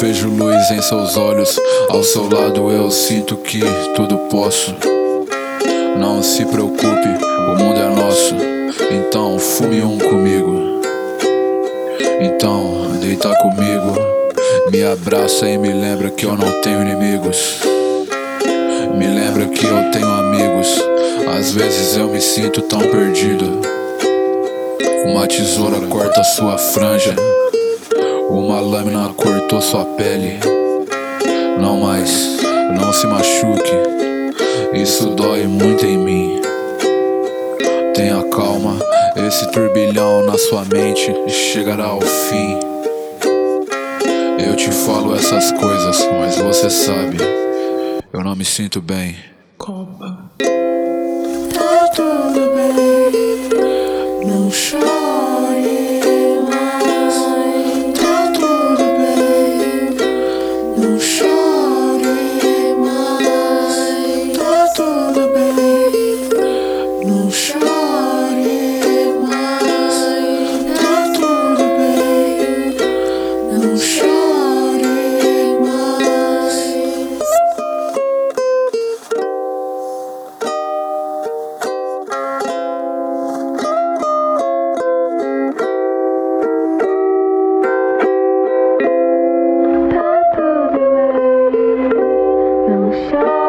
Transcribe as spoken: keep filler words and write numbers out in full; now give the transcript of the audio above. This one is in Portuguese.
vejo luz em seus olhos, ao seu lado eu sinto que tudo posso. Não se preocupe, o mundo é nosso, então fume um comigo. Então deita comigo, me abraça e me lembra que eu não tenho inimigos. Me lembra que eu tenho amigos, às vezes eu me sinto tão perdido. Uma tesoura corta sua franja, uma lâmina cortou sua pele. Não mais, não se machuque, isso dói muito em mim. Tenha calma, esse turbilhão na sua mente chegará ao fim. Eu te falo essas coisas, mas você sabe, eu não me sinto bem. Copa. Tá tudo bem, não chore mais. Tá tudo bem, não chore mais. Tá tudo bem, não chore mais. Tá tudo bem, não chore mais. Não chore.